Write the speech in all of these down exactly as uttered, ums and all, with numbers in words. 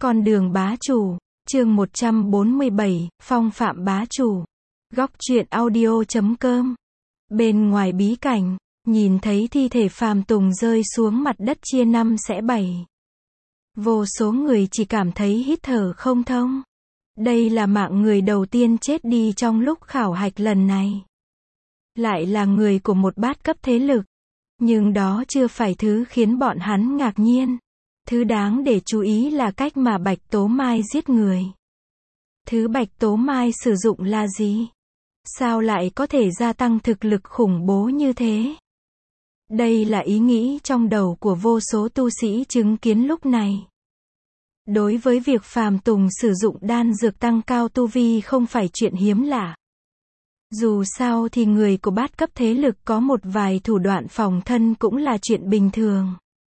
Con đường bá chủ, chương một trăm bốn mươi bảy, phong phạm bá chủ. Góc truyện audio chấm com. Bên ngoài bí cảnh, nhìn thấy thi thể Phàm Tùng rơi xuống mặt đất chia năm xẻ bảy. Vô số người chỉ cảm thấy hít thở không thông. Đây là mạng người đầu tiên chết đi trong lúc khảo hạch lần này. Lại là người của một bát cấp thế lực. Nhưng đó chưa phải thứ khiến bọn hắn ngạc nhiên. Thứ đáng để chú ý là cách mà Bạch Tố Mai giết người. Thứ Bạch Tố Mai sử dụng là gì? Sao lại có thể gia tăng thực lực khủng bố như thế? Đây là ý nghĩ trong đầu của vô số tu sĩ chứng kiến lúc này. Đối với việc Phàm Tùng sử dụng đan dược tăng cao tu vi không phải chuyện hiếm lạ. Dù sao thì người của bát cấp thế lực có một vài thủ đoạn phòng thân cũng là chuyện bình thường.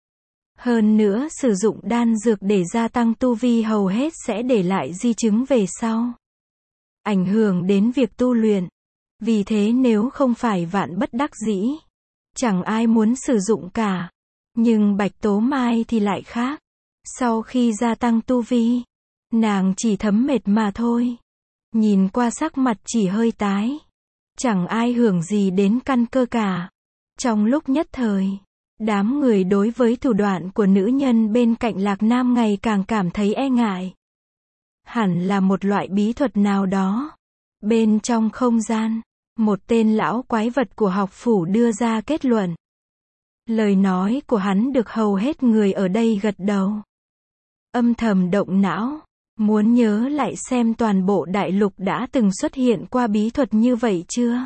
Hơn nữa sử dụng đan dược để gia tăng tu vi hầu hết sẽ để lại di chứng về sau. Ảnh hưởng đến việc tu luyện. Vì thế nếu không phải vạn bất đắc dĩ, chẳng ai muốn sử dụng cả. Nhưng Bạch Tố Mai thì lại khác. Sau khi gia tăng tu vi, nàng chỉ thấm mệt mà thôi. Nhìn qua sắc mặt chỉ hơi tái. Chẳng ai hưởng gì đến căn cơ cả. Trong lúc nhất thời, đám người đối với thủ đoạn của nữ nhân bên cạnh Lạc Nam ngày càng cảm thấy e ngại. Hẳn là một loại bí thuật nào đó. Bên trong không gian, một tên lão quái vật của học phủ đưa ra kết luận. Lời nói của hắn được hầu hết người ở đây gật đầu. Âm thầm động não, muốn nhớ lại xem toàn bộ đại lục đã từng xuất hiện qua bí thuật như vậy chưa?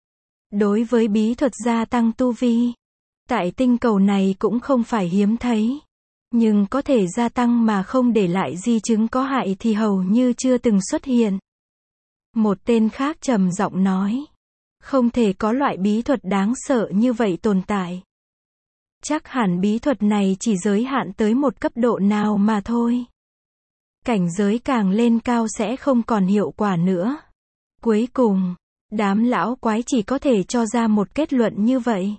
Đối với bí thuật gia tăng tu vi, tại tinh cầu này cũng không phải hiếm thấy. Nhưng có thể gia tăng mà không để lại di chứng có hại thì hầu như chưa từng xuất hiện. Một tên khác trầm giọng nói. Không thể có loại bí thuật đáng sợ như vậy tồn tại. Chắc hẳn bí thuật này chỉ giới hạn tới một cấp độ nào mà thôi. Cảnh giới càng lên cao sẽ không còn hiệu quả nữa. Cuối cùng, đám lão quái chỉ có thể cho ra một kết luận như vậy.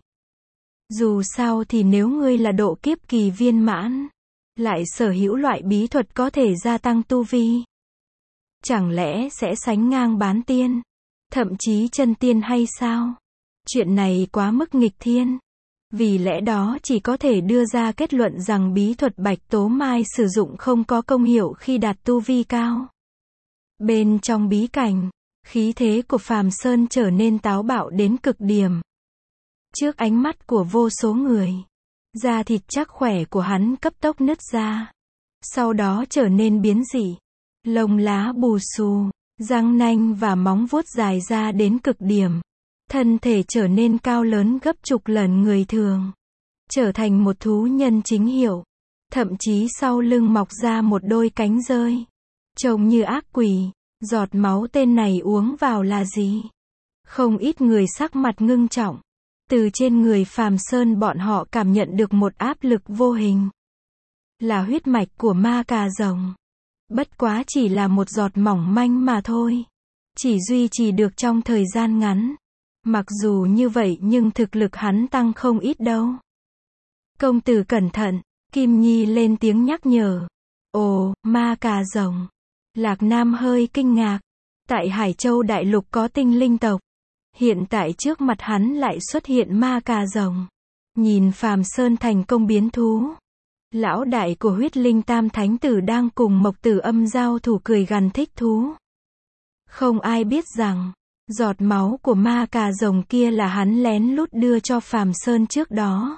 Dù sao thì nếu ngươi là độ kiếp kỳ viên mãn, lại sở hữu loại bí thuật có thể gia tăng tu vi, chẳng lẽ sẽ sánh ngang bán tiên, thậm chí chân tiên hay sao? Chuyện này quá mức nghịch thiên. Vì lẽ đó chỉ có thể đưa ra kết luận rằng bí thuật Bạch Tố Mai sử dụng không có công hiệu khi đạt tu vi cao. Bên trong bí cảnh, khí thế của Phàm Sơn trở nên táo bạo đến cực điểm. Trước ánh mắt của vô số người, da thịt chắc khỏe của hắn cấp tốc nứt ra. Sau đó trở nên biến dị. Lông lá bù xù, răng nanh và móng vuốt dài ra đến cực điểm. Thân thể trở nên cao lớn gấp chục lần người thường. Trở thành một thú nhân chính hiệu. Thậm chí sau lưng mọc ra một đôi cánh rơi. Trông như ác quỷ. Giọt máu tên này uống vào là gì? Không ít người sắc mặt ngưng trọng. Từ trên người Phàm Sơn bọn họ cảm nhận được một áp lực vô hình. Là huyết mạch của ma cà rồng. Bất quá chỉ là một giọt mỏng manh mà thôi. Chỉ duy trì được trong thời gian ngắn. Mặc dù như vậy nhưng thực lực hắn tăng không ít đâu. Công tử cẩn thận, Kim Nhi lên tiếng nhắc nhở. Ồ, ma cà rồng. Lạc Nam hơi kinh ngạc. Tại Hải Châu Đại Lục có tinh linh tộc. Hiện tại trước mặt hắn lại xuất hiện ma cà rồng. Nhìn Phàm Sơn thành công biến thú. Lão đại của huyết linh tam thánh tử đang cùng Mộc Tử Âm giao thủ cười gằn thích thú. Không ai biết rằng, giọt máu của ma cà rồng kia là hắn lén lút đưa cho Phàm Sơn trước đó.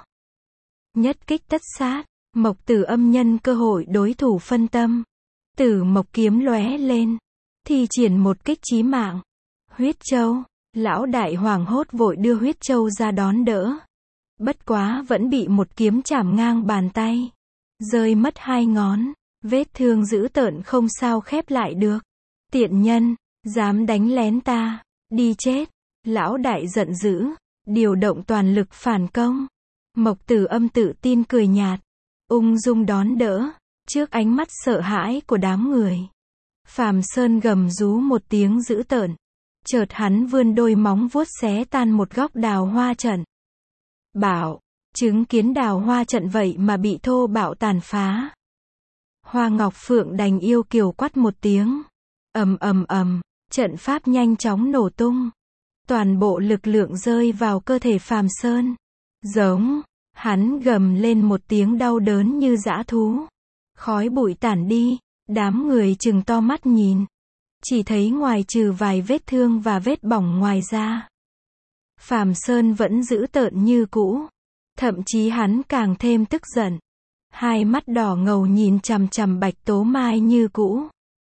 Nhất kích tất sát, Mộc Tử Âm nhân cơ hội đối thủ phân tâm. Tử Mộc kiếm lóe lên, thi triển một kích chí mạng. Huyết châu, lão đại hoảng hốt vội đưa huyết châu ra đón đỡ. Bất quá vẫn bị một kiếm chảm ngang bàn tay. Rơi mất hai ngón, vết thương dữ tợn không sao khép lại được. Tiện nhân, dám đánh lén ta, đi chết. Lão đại giận dữ, điều động toàn lực phản công. Mộc Tử Âm tự tin cười nhạt, ung dung đón đỡ, trước ánh mắt sợ hãi của đám người. Phàm Sơn gầm rú một tiếng dữ tợn, chợt hắn vươn đôi móng vuốt xé tan một góc đào hoa trận. Bảo, chứng kiến đào hoa trận vậy mà bị thô bạo tàn phá. Hoa Ngọc Phượng đành yêu kiều quát một tiếng. Ầm ầm ầm, trận pháp nhanh chóng nổ tung. Toàn bộ lực lượng rơi vào cơ thể Phàm Sơn. Giống, hắn gầm lên một tiếng đau đớn như dã thú. Khói bụi tản đi, đám người trừng to mắt nhìn. Chỉ thấy ngoài trừ vài vết thương và vết bỏng ngoài ra, Phàm Sơn vẫn giữ tợn như cũ. Thậm chí hắn càng thêm tức giận. Hai mắt đỏ ngầu nhìn chằm chằm Bạch Tố Mai như cũ.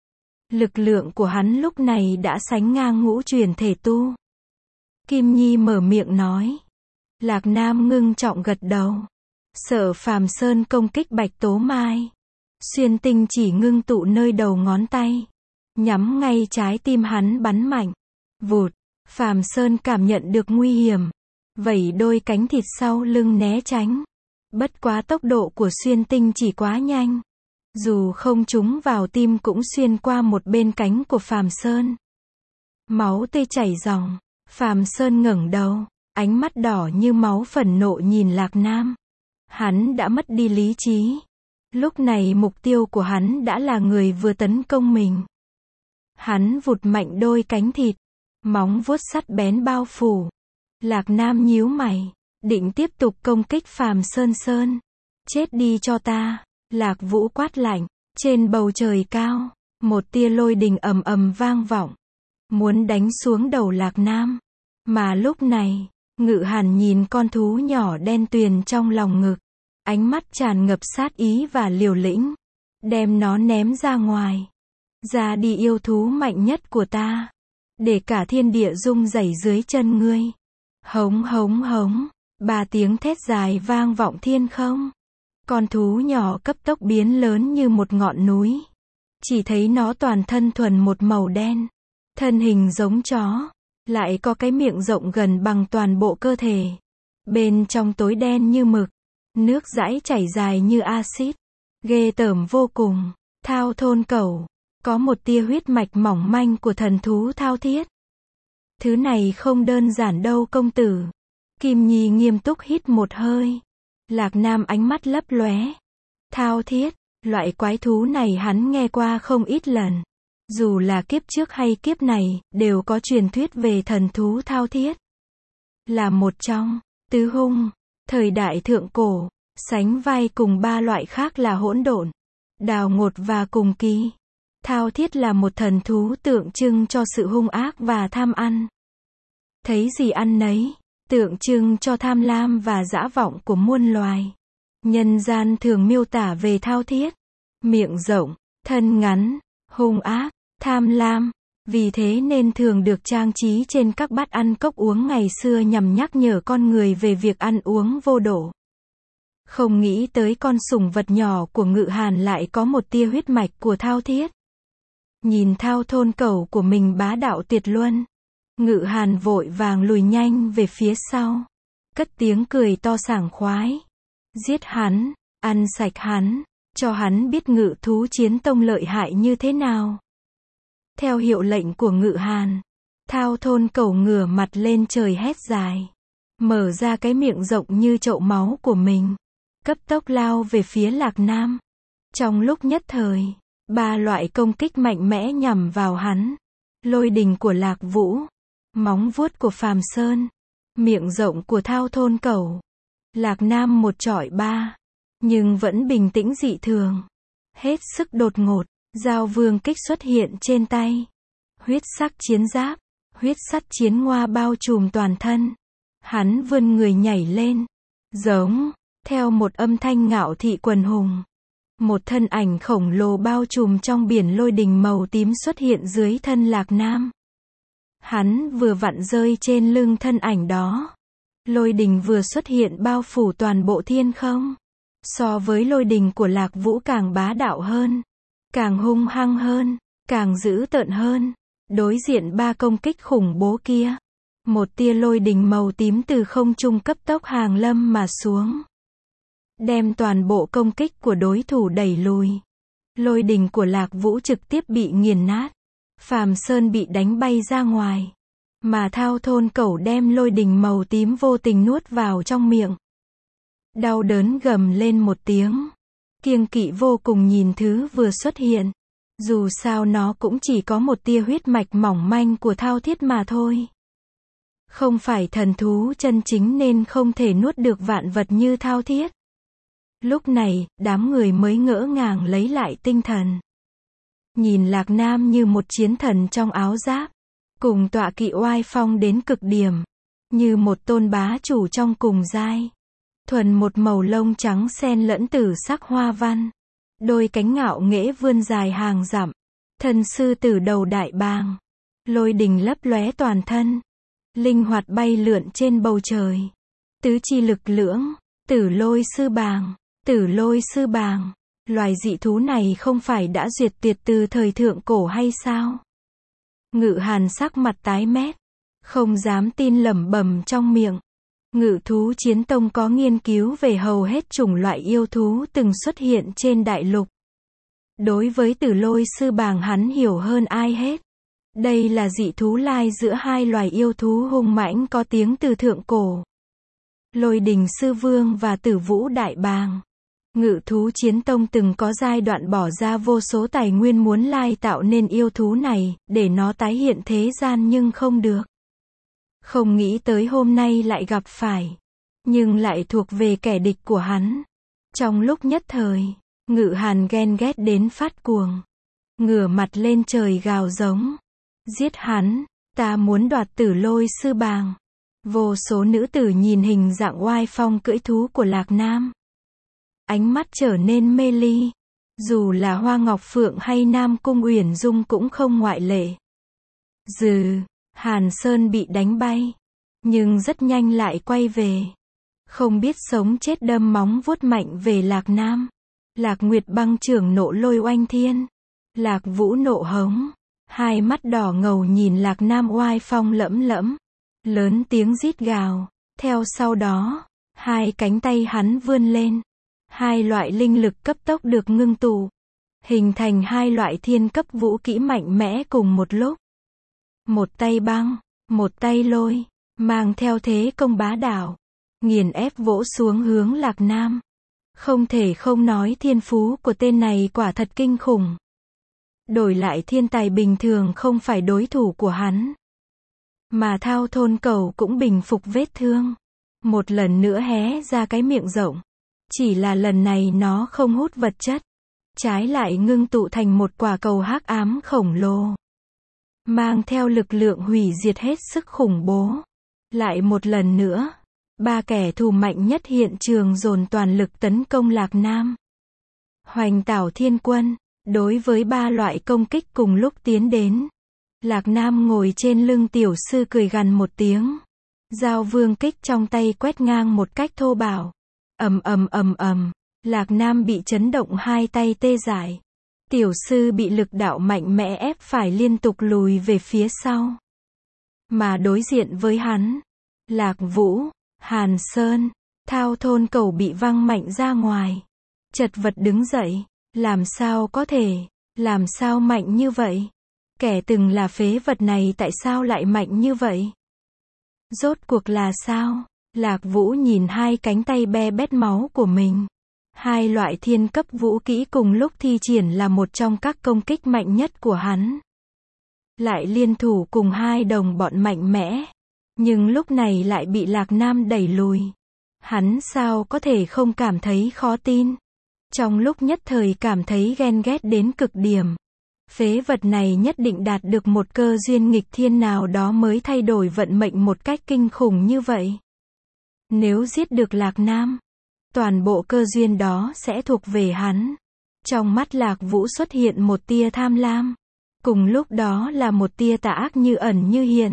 Lực lượng của hắn lúc này đã sánh ngang ngũ truyền thể tu. Kim Nhi mở miệng nói. Lạc Nam ngưng trọng gật đầu. Sợ Phàm Sơn công kích Bạch Tố Mai. Xuyên tinh chỉ ngưng tụ nơi đầu ngón tay. Nhắm ngay trái tim hắn bắn mạnh. Vụt, Phàm Sơn cảm nhận được nguy hiểm. Vẩy đôi cánh thịt sau lưng né tránh. Bất quá tốc độ của xuyên tinh chỉ quá nhanh. Dù không trúng vào tim cũng xuyên qua một bên cánh của Phàm Sơn. Máu tươi chảy ròng. Phàm Sơn ngẩng đầu. Ánh mắt đỏ như máu phẫn nộ nhìn Lạc Nam. Hắn đã mất đi lý trí. Lúc này mục tiêu của hắn đã là người vừa tấn công mình. Hắn vụt mạnh đôi cánh thịt. Móng vuốt sắt bén bao phủ. Lạc Nam nhíu mày. Định tiếp tục công kích Phàm Sơn Sơn. Chết đi cho ta. Lạc Vũ quát lạnh. Trên bầu trời cao. Một tia lôi đình ầm ầm vang vọng. Muốn đánh xuống đầu Lạc Nam. Mà lúc này, Ngự Hàn nhìn con thú nhỏ đen tuyền trong lòng ngực. Ánh mắt tràn ngập sát ý và liều lĩnh. Đem nó ném ra ngoài. Ra đi yêu thú mạnh nhất của ta. Để cả thiên địa rung rẩy dưới chân ngươi. Hống hống hống. Ba tiếng thét dài vang vọng thiên không. Con thú nhỏ cấp tốc biến lớn như một ngọn núi. Chỉ thấy nó toàn thân thuần một màu đen. Thân hình giống chó. Lại có cái miệng rộng gần bằng toàn bộ cơ thể. Bên trong tối đen như mực. Nước dãi chảy dài như axit. Ghê tởm vô cùng. Thao thôn cẩu. Có một tia huyết mạch mỏng manh của thần thú thao thiết. Thứ này không đơn giản đâu công tử. Kim Nhi nghiêm túc hít một hơi. Lạc Nam ánh mắt lấp lóe. Thao thiết, loại quái thú này hắn nghe qua không ít lần. Dù là kiếp trước hay kiếp này, đều có truyền thuyết về thần thú thao thiết. Là một trong tứ hung, thời đại thượng cổ, sánh vai cùng ba loại khác là hỗn độn, đào ngột và cùng kỳ. Thao thiết là một thần thú tượng trưng cho sự hung ác và tham ăn. Thấy gì ăn nấy, tượng trưng cho tham lam và dã vọng của muôn loài. Nhân gian thường miêu tả về thao thiết. Miệng rộng, thân ngắn, hung ác, tham lam. Vì thế nên thường được trang trí trên các bát ăn cốc uống ngày xưa nhằm nhắc nhở con người về việc ăn uống vô độ. Không nghĩ tới con sủng vật nhỏ của Ngự Hàn lại có một tia huyết mạch của thao thiết. Nhìn thao thôn cẩu của mình bá đạo tuyệt luân. Ngự Hàn vội vàng lùi nhanh về phía sau. Cất tiếng cười to sảng khoái. Giết hắn, ăn sạch hắn, cho hắn biết ngự thú chiến tông lợi hại như thế nào. Theo hiệu lệnh của Ngự Hàn, thao thôn cẩu ngửa mặt lên trời hét dài. Mở ra cái miệng rộng như chậu máu của mình. Cấp tốc lao về phía Lạc Nam. Trong lúc nhất thời, ba loại công kích mạnh mẽ nhằm vào hắn. Lôi đình của Lạc Vũ. Móng vuốt của Phàm Sơn. Miệng rộng của thao thôn cẩu. Lạc Nam một chọi ba. Nhưng vẫn bình tĩnh dị thường. Hết sức đột ngột. Giao vương kích xuất hiện trên tay. Huyết sắc chiến giáp. Huyết sắt chiến ngoa bao trùm toàn thân. Hắn vươn người nhảy lên. Giống. Theo một âm thanh ngạo thị quần hùng. Một thân ảnh khổng lồ bao trùm trong biển lôi đình màu tím xuất hiện dưới thân Lạc Nam. Hắn vừa vặn rơi trên lưng thân ảnh đó. Lôi đình vừa xuất hiện bao phủ toàn bộ thiên không. So với lôi đình của Lạc Vũ càng bá đạo hơn. Càng hung hăng hơn. Càng dữ tợn hơn. Đối diện ba công kích khủng bố kia. Một tia lôi đình màu tím từ không trung cấp tốc hàng lâm mà xuống. Đem toàn bộ công kích của đối thủ đẩy lùi. Lôi đình của Lạc Vũ trực tiếp bị nghiền nát. Phàm Sơn bị đánh bay ra ngoài. Mà thao thôn cẩu đem lôi đình màu tím vô tình nuốt vào trong miệng. Đau đớn gầm lên một tiếng. kiêng kỵ vô cùng nhìn thứ vừa xuất hiện. Dù sao nó cũng chỉ có một tia huyết mạch mỏng manh của thao thiết mà thôi. Không phải thần thú chân chính nên không thể nuốt được vạn vật như thao thiết. Lúc này, đám người mới ngỡ ngàng lấy lại tinh thần. Nhìn Lạc Nam như một chiến thần trong áo giáp, cùng tọa kỵ oai phong đến cực điểm, như một tôn bá chủ trong cùng giai. Thuần một màu lông trắng xen lẫn tử sắc hoa văn, đôi cánh ngạo nghễ vươn dài hàng dặm, thân sư tử đầu đại bàng, lôi đình lấp lóe toàn thân, linh hoạt bay lượn trên bầu trời. Tứ chi lực lưỡng, tử lôi sư bàng, tử lôi sư bàng, loài dị thú này không phải đã diệt tuyệt từ thời thượng cổ hay sao? Ngự Hàn sắc mặt tái mét, không dám tin lẩm bẩm trong miệng. Ngự thú chiến tông có nghiên cứu về hầu hết chủng loại yêu thú từng xuất hiện trên đại lục. Đối với tử lôi sư bàng hắn hiểu hơn ai hết. Đây là dị thú lai giữa hai loài yêu thú hung mãnh có tiếng từ thượng cổ. Lôi đình sư vương và tử vũ đại bàng. Ngự thú chiến tông từng có giai đoạn bỏ ra vô số tài nguyên muốn lai tạo nên yêu thú này, để nó tái hiện thế gian nhưng không được. Không nghĩ tới hôm nay lại gặp phải, nhưng lại thuộc về kẻ địch của hắn. Trong lúc nhất thời, Ngự Hàn ghen ghét đến phát cuồng, ngửa mặt lên trời gào giống. Giết hắn, ta muốn đoạt tử lôi sư bàng. Vô số nữ tử nhìn hình dạng oai phong cưỡi thú của Lạc Nam, ánh mắt trở nên mê ly. Dù là Hoa Ngọc Phượng hay Nam Cung Uyển Dung cũng không ngoại lệ. Dừ, Hàn Sơn bị đánh bay, nhưng rất nhanh lại quay về. Không biết sống chết đâm móng vuốt mạnh về Lạc Nam. Lạc Nguyệt băng trưởng nộ lôi oanh thiên. Lạc Vũ nộ hống, hai mắt đỏ ngầu nhìn Lạc Nam oai phong lẫm lẫm, lớn tiếng rít gào. Theo sau đó, hai cánh tay hắn vươn lên. Hai loại linh lực cấp tốc được ngưng tụ, hình thành hai loại thiên cấp vũ kỹ mạnh mẽ cùng một lúc. Một tay băng, một tay lôi, mang theo thế công bá đạo, nghiền ép vỗ xuống hướng Lạc Nam. Không thể không nói thiên phú của tên này quả thật kinh khủng. Đổi lại thiên tài bình thường không phải đối thủ của hắn. Mà Thao Thôn Cầu cũng bình phục vết thương, một lần nữa hé ra cái miệng rộng. Chỉ là lần này nó không hút vật chất, trái lại ngưng tụ thành một quả cầu hắc ám khổng lồ, mang theo lực lượng hủy diệt hết sức khủng bố. Lại một lần nữa, ba kẻ thù mạnh nhất hiện trường dồn toàn lực tấn công Lạc Nam. Hoành Tảo Thiên Quân, đối với ba loại công kích cùng lúc tiến đến, Lạc Nam ngồi trên lưng tiểu sư cười gằn một tiếng. Dao vương kích trong tay quét ngang một cách thô bạo. Ầm ầm ầm ầm, Lạc Nam bị chấn động hai tay tê dại. Tiểu sư bị lực đạo mạnh mẽ ép phải liên tục lùi về phía sau. Mà đối diện với hắn, Lạc Vũ, Hàn Sơn, Thao Thôn Cầu bị văng mạnh ra ngoài. Chật vật đứng dậy, làm sao có thể, làm sao mạnh như vậy? Kẻ từng là phế vật này tại sao lại mạnh như vậy? Rốt cuộc là sao? Lạc Vũ nhìn hai cánh tay be bét máu của mình. Hai loại thiên cấp vũ kỹ cùng lúc thi triển là một trong các công kích mạnh nhất của hắn. Lại liên thủ cùng hai đồng bọn mạnh mẽ. Nhưng lúc này lại bị Lạc Nam đẩy lùi. Hắn sao có thể không cảm thấy khó tin? Trong lúc nhất thời cảm thấy ghen ghét đến cực điểm. Phế vật này nhất định đạt được một cơ duyên nghịch thiên nào đó mới thay đổi vận mệnh một cách kinh khủng như vậy. Nếu giết được Lạc Nam, toàn bộ cơ duyên đó sẽ thuộc về hắn. Trong mắt Lạc Vũ xuất hiện một tia tham lam. Cùng lúc đó là một tia tà ác như ẩn như hiện.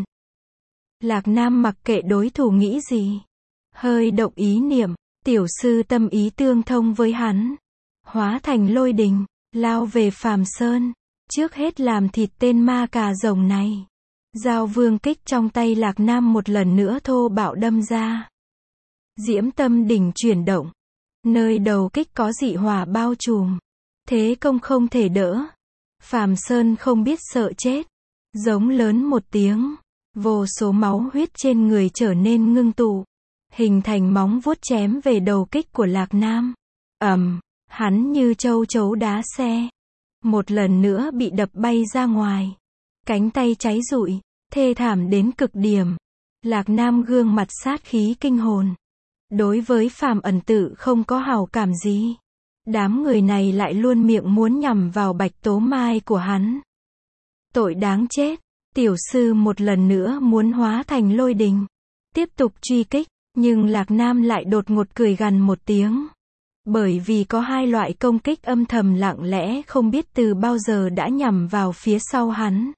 Lạc Nam mặc kệ đối thủ nghĩ gì. Hơi động ý niệm, tiểu sư tâm ý tương thông với hắn. Hóa thành lôi đình, lao về Phàm Sơn. Trước hết làm thịt tên ma cà rồng này. Dao vương kích trong tay Lạc Nam một lần nữa thô bạo đâm ra. Diễm tâm đỉnh chuyển động. Nơi đầu kích có dị hỏa bao trùm. Thế công không thể đỡ. Phàm Sơn không biết sợ chết. Giống lớn một tiếng. Vô số máu huyết trên người trở nên ngưng tụ. Hình thành móng vuốt chém về đầu kích của Lạc Nam. Ầm, Hắn như châu chấu đá xe. Một lần nữa bị đập bay ra ngoài. Cánh tay cháy rụi, thê thảm đến cực điểm. Lạc Nam gương mặt sát khí kinh hồn. Đối với Phàm Ẩn Tự không có hảo cảm gì. Đám người này lại luôn miệng muốn nhằm vào Bạch Tố Mai của hắn. Tội đáng chết. Tiểu sư một lần nữa muốn hóa thành lôi đình. Tiếp tục truy kích, nhưng Lạc Nam lại đột ngột cười gằn một tiếng. Bởi vì có hai loại công kích âm thầm lặng lẽ không biết từ bao giờ đã nhằm vào phía sau hắn.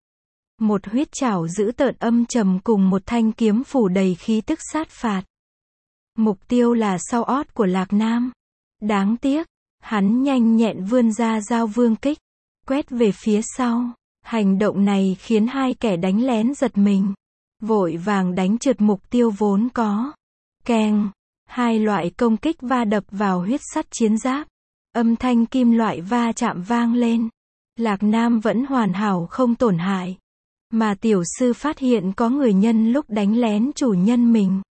Một huyết trảo dữ tợn âm trầm cùng một thanh kiếm phủ đầy khí tức sát phạt. Mục tiêu là sau ót của Lạc Nam. Đáng tiếc, hắn nhanh nhẹn vươn ra giao vương kích, quét về phía sau. Hành động này khiến hai kẻ đánh lén giật mình. Vội vàng đánh trượt mục tiêu vốn có. Keng, hai loại công kích va đập vào huyết sắt chiến giáp. Âm thanh kim loại va chạm vang lên. Lạc Nam vẫn hoàn hảo không tổn hại. Mà tiểu sư phát hiện có người nhân lúc đánh lén chủ nhân mình.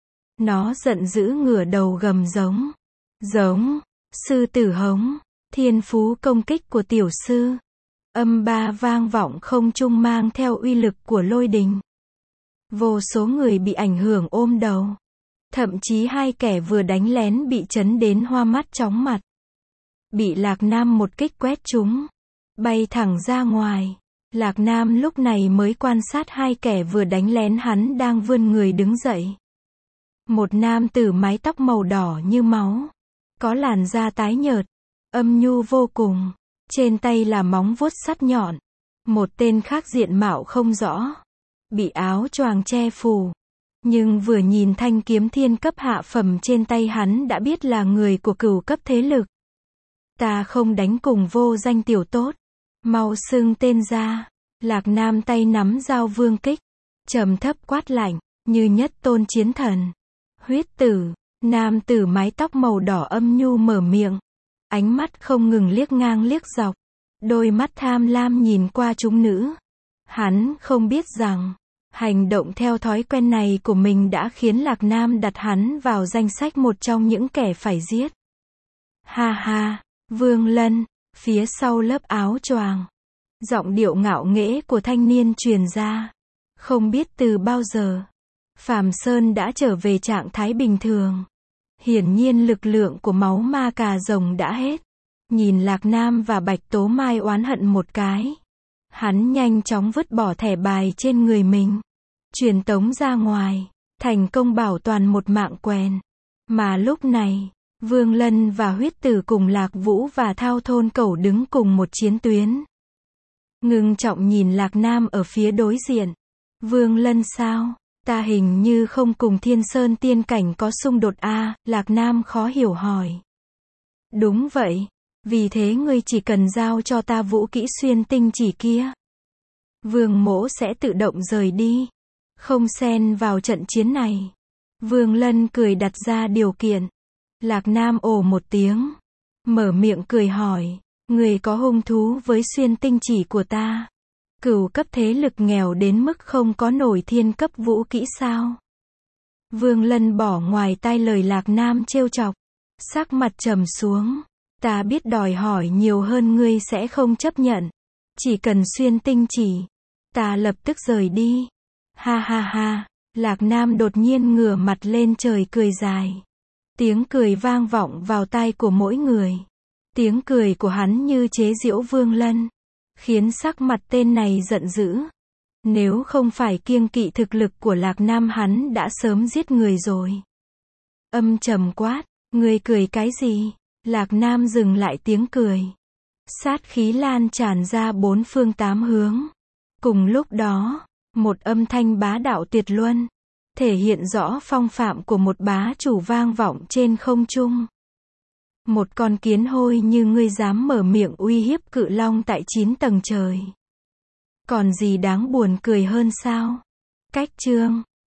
Nó giận dữ ngửa đầu gầm giống. Giống, sư tử hống, thiên phú công kích của tiểu sư. Âm ba vang vọng không trung mang theo uy lực của lôi đình. Vô số người bị ảnh hưởng ôm đầu. Thậm chí hai kẻ vừa đánh lén bị chấn đến hoa mắt chóng mặt. Bị Lạc Nam một kích quét trúng. Bay thẳng ra ngoài. Lạc Nam lúc này mới quan sát hai kẻ vừa đánh lén hắn đang vươn người đứng dậy. Một nam tử mái tóc màu đỏ như máu. Có làn da tái nhợt. Âm nhu vô cùng. Trên tay là móng vuốt sắt nhọn. Một tên khác diện mạo không rõ. Bị áo choàng che phủ. Nhưng vừa nhìn thanh kiếm thiên cấp hạ phẩm trên tay hắn đã biết là người của cửu cấp thế lực. Ta không đánh cùng vô danh tiểu tốt. Mau xưng tên ra. Lạc Nam tay nắm dao vương kích. Trầm thấp quát lạnh, như nhất tôn chiến thần. Huyết tử. Nam tử mái tóc màu đỏ âm nhu mở miệng. Ánh mắt không ngừng liếc ngang liếc dọc. Đôi mắt tham lam nhìn qua chúng nữ. Hắn không biết rằng, hành động theo thói quen này của mình đã khiến Lạc Nam đặt hắn vào danh sách một trong những kẻ phải giết. Ha ha, Vương Lân, phía sau lớp áo choàng. Giọng điệu ngạo nghễ của thanh niên truyền ra. Không biết từ bao giờ, Phàm Sơn đã trở về trạng thái bình thường. Hiển nhiên lực lượng của máu ma cà rồng đã hết. Nhìn Lạc Nam và Bạch Tố Mai oán hận một cái. Hắn nhanh chóng vứt bỏ thẻ bài trên người mình. Truyền tống ra ngoài. Thành công bảo toàn một mạng quèn. Mà lúc này, Vương Lân và huyết tử cùng Lạc Vũ và Thao Thôn Cẩu đứng cùng một chiến tuyến. Ngưng trọng nhìn Lạc Nam ở phía đối diện. Vương Lân sao? Ta hình như không cùng Thiên Sơn tiên cảnh có xung đột a, à, Lạc Nam khó hiểu hỏi. Đúng vậy. Vì thế ngươi chỉ cần giao cho ta vũ kỹ xuyên tinh chỉ kia. Vương Mỗ sẽ tự động rời đi. Không xen vào trận chiến này. Vương Lân cười đặt ra điều kiện. Lạc Nam ồ một tiếng. Mở miệng cười hỏi. Người có hung thú với xuyên tinh chỉ của ta. Cửu cấp thế lực nghèo đến mức không có nổi thiên cấp vũ kỹ sao? Vương Lân bỏ ngoài tai lời Lạc Nam trêu chọc. Sắc mặt trầm xuống. Ta biết đòi hỏi nhiều hơn ngươi sẽ không chấp nhận. Chỉ cần xuyên tinh chỉ. Ta lập tức rời đi. Ha ha ha. Lạc Nam đột nhiên ngửa mặt lên trời cười dài. Tiếng cười vang vọng vào tai của mỗi người. Tiếng cười của hắn như chế giễu Vương Lân. Khiến sắc mặt tên này giận dữ. Nếu không phải kiêng kỵ thực lực của Lạc Nam hắn đã sớm giết người rồi. Âm trầm quát. Ngươi cười cái gì? Lạc Nam dừng lại tiếng cười. Sát khí lan tràn ra bốn phương tám hướng. Cùng lúc đó, một âm thanh bá đạo tuyệt luân. Thể hiện rõ phong phạm của một bá chủ vang vọng trên không trung. Một con kiến hôi như ngươi dám mở miệng uy hiếp cự long tại chín tầng trời. Còn gì đáng buồn cười hơn sao? Cách chương